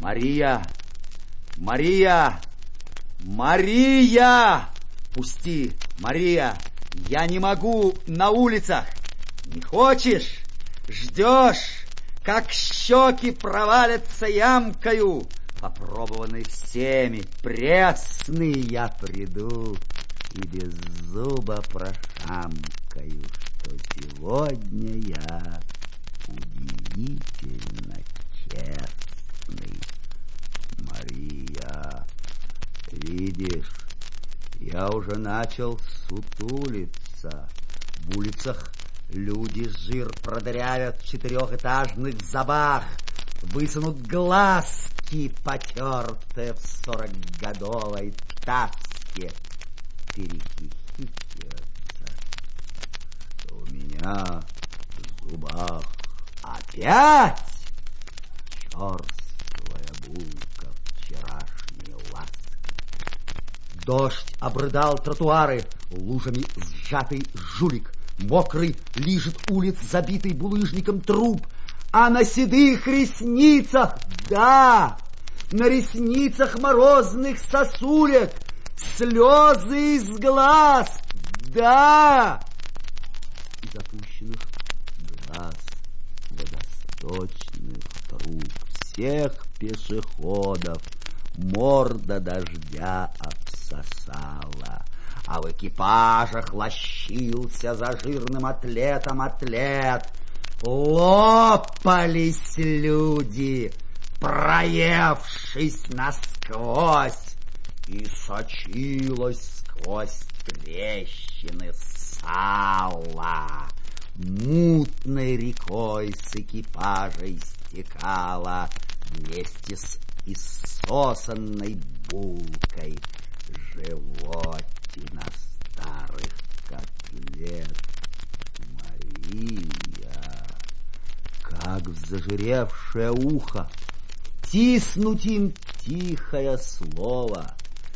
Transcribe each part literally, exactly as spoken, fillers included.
Мария! Мария! Мария! Пусти, Мария! Я не могу на улицах! Не хочешь? Ждешь, как щеки провалятся ямкою, попробованный всеми, пресный. Я приду и без зуба прошамкаю, что сегодня я удивительно честный. Мария, видишь, я уже начал сутулиться. В улицах люди жир продырявят в четырехэтажных забах, высунут глазки, потертые в сорокгодовой таске, перехихикиваются, что у меня в зубах опять черствая булка вчерашней ласки. Дождь обрыдал тротуары, лужами сжатый жулик, мокрый лижет улиц, забитый булыжником труп, а на седых ресницах, да, на ресницах морозных сосулек слезы из глаз, да, из опущенных глаз водосточных труб всех пешеходов морда дождя обсосала, а в экипажах лощился за жирным атлетом атлет. Лопались люди, проевшись насквозь, и сочилось сквозь трещины сала. Мутной рекой с экипажей стекала вместе с иссосанной булкой животина старых котлет. Мария, как в зажиревшее ухо тиснуть им тихое слово.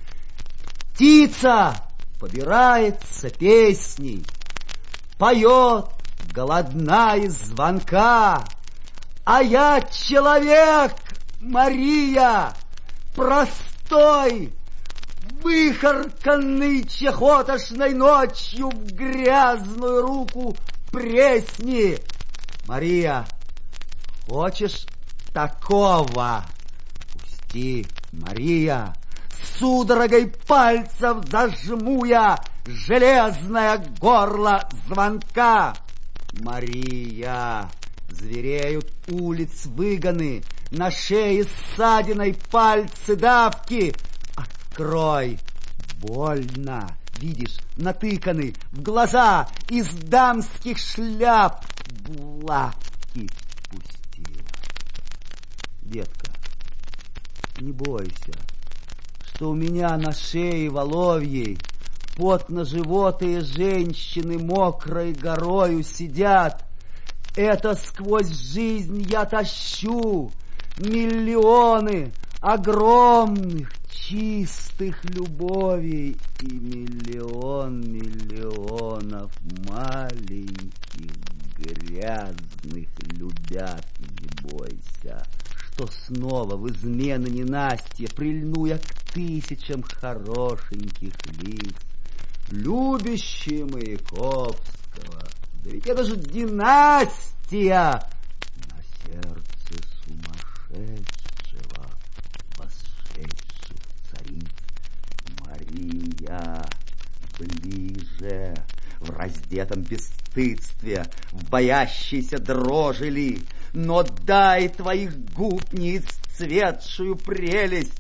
Птица побирается песней, поет голодна из звонка, а я человек, Мария, простой, выхарканный чехотошной ночью в грязную руку пресни. Мария, хочешь такого? Пусти, Мария, судорогой пальцев зажму я железное горло звонка. Мария, звереют улиц выгоны, на шее ссадиной пальцы давки. Открой, больно, видишь, натыканы в глаза из дамских шляп булавки пустила. Детка, не бойся, что у меня на шее воловьей потно-животые женщины мокрой горою сидят. Это сквозь жизнь я тащу миллионы огромных чистых любовей и миллион миллионов маленьких грязных любят. Не бойся, что снова в измены ненастья прильну я к тысячам хорошеньких лиц, любящие Маяковского. Да ведь это же династия на сердце сумасшедшего, восшедших цариц. Мария, ближе, в раздетом бесстыдстве, в боящейся дрожи ли, но дай твоих губ неисцветшую прелесть.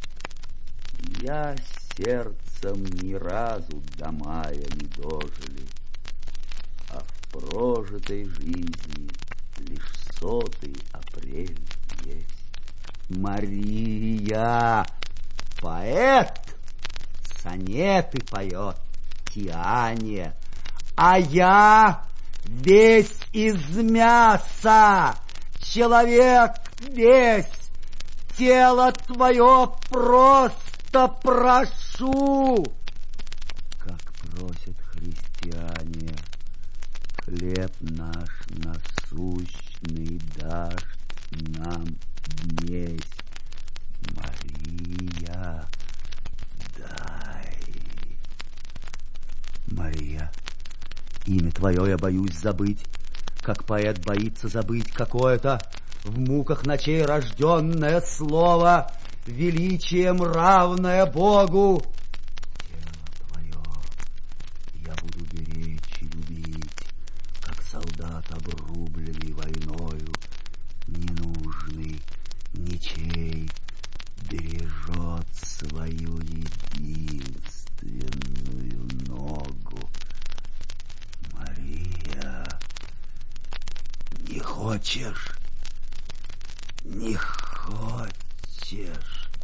Я сердцем ни разу до мая не дожили, а в прожитой жизни лишь сотый апрель есть. Мария, поэт, сонеты поет Тиане, а я весь из мяса, человек весь, тело твое просто прошу. Как просят христиане, хлеб наш насущный дашь нам днесь. Имя твое я боюсь забыть, как поэт боится забыть какое-то в муках ночей рожденное слово, величием равное Богу. Тело твое я буду беречь и любить, как солдат, обрубленный войною, ненужный, ничей, бережет свою единственную ногу. Мария, не хочешь? Не хочешь?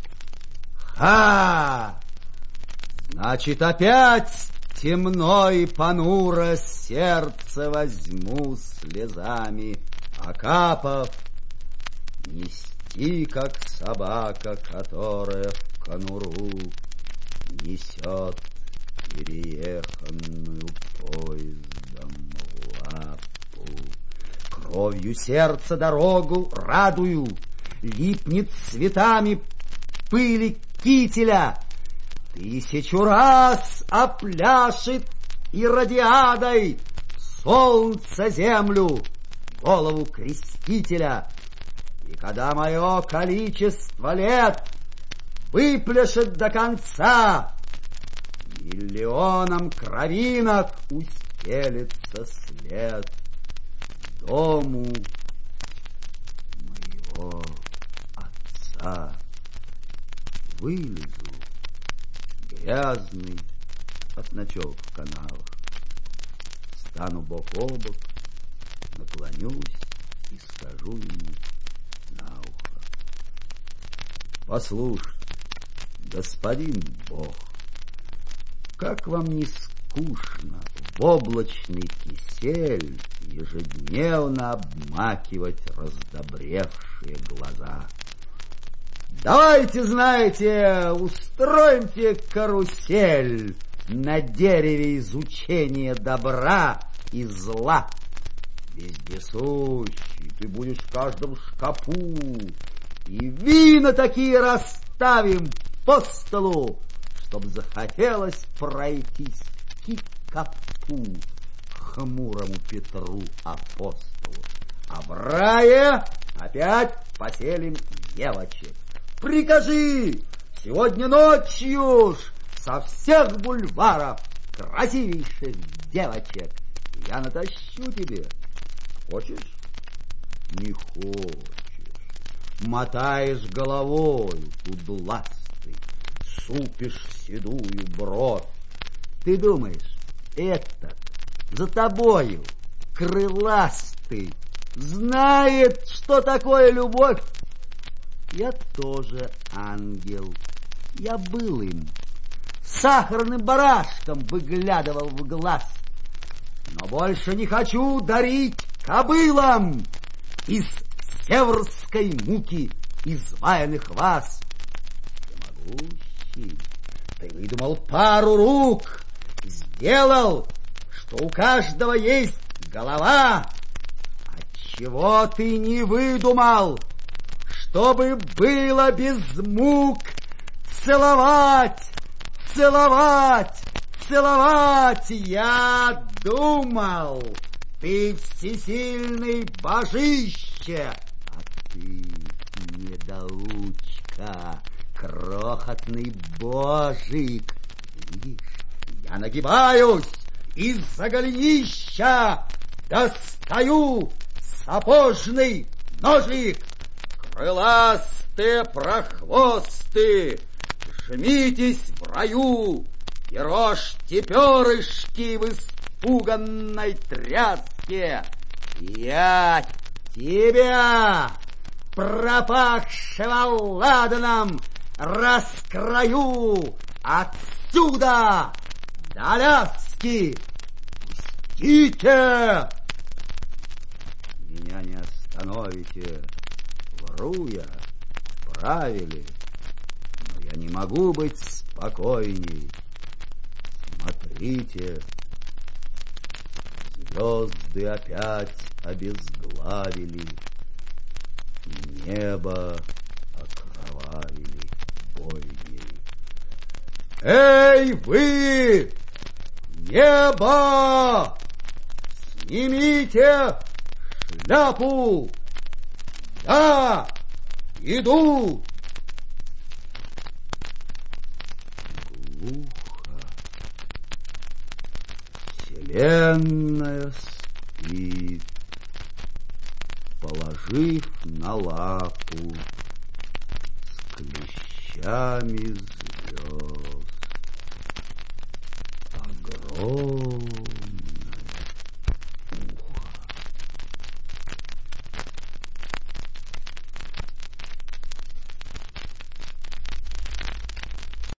Ха! Значит, опять темно и понуро сердце возьму слезами, окапав, нести, как собака, которая в конуру несет перееханную поездом лапу. Кровью сердца дорогу радую, липнет цветами пыли кителя, тысячу раз опляшет иродиадой солнце землю, голову крестителя. И когда мое количество лет выпляшет до конца, миллионом кровинок устелится след дому моего отца. Вылезу, грязный, от ночевок в канавах, стану бок о бок, наклонюсь и скажу ему на ухо: послушай, господин Бог, как вам не скучно в облачный кисель ежедневно обмакивать раздобревшие глаза? Давайте, знаете, устроимте карусель на дереве изучения добра и зла. Вездесущий ты будешь в каждом шкапу, и вина такие расставим по столу, чтоб захотелось пройтись кикапу хмурому Петру апостолу. А в рае опять поселим девочек. Прикажи, сегодня ночью ж со всех бульваров красивейших девочек я натащу тебе. Хочешь? Не хочешь. Мотаешь головой кудластый, супишь седую бровь. Ты думаешь, этот за тобою крыластый знает, что такое любовь? Я тоже ангел. Я был им, сахарным барашком выглядывал в глаз. Но больше не хочу дарить кобылам из северской муки изваянных вас. Всемогущий, ты выдумал пару рук, сделал, что у каждого есть голова. Отчего ты не выдумал, чтобы было без мук целовать, целовать, целовать? Я думал, ты всесильный божище, а ты недоучка, крохотный божик. Видишь, я нагибаюсь из-за голенища, достаю сапожный ножик. Крыластые прохвосты, жмитесь в раю и рожьте перышки в испуганной тряске. Я тебя, пропахшего ладаном, раскрою отсюда до Аляски. Пустите! Меня не остановите. Вру я, правили, но я не могу быть спокойней. Смотрите, звезды опять обезглавили, небо окровавили бойней. Эй, вы, Небо! Снимите шляпу! Я иду! Глухо. Вселенная спит, положив на лапу с клещами звезд. Огромный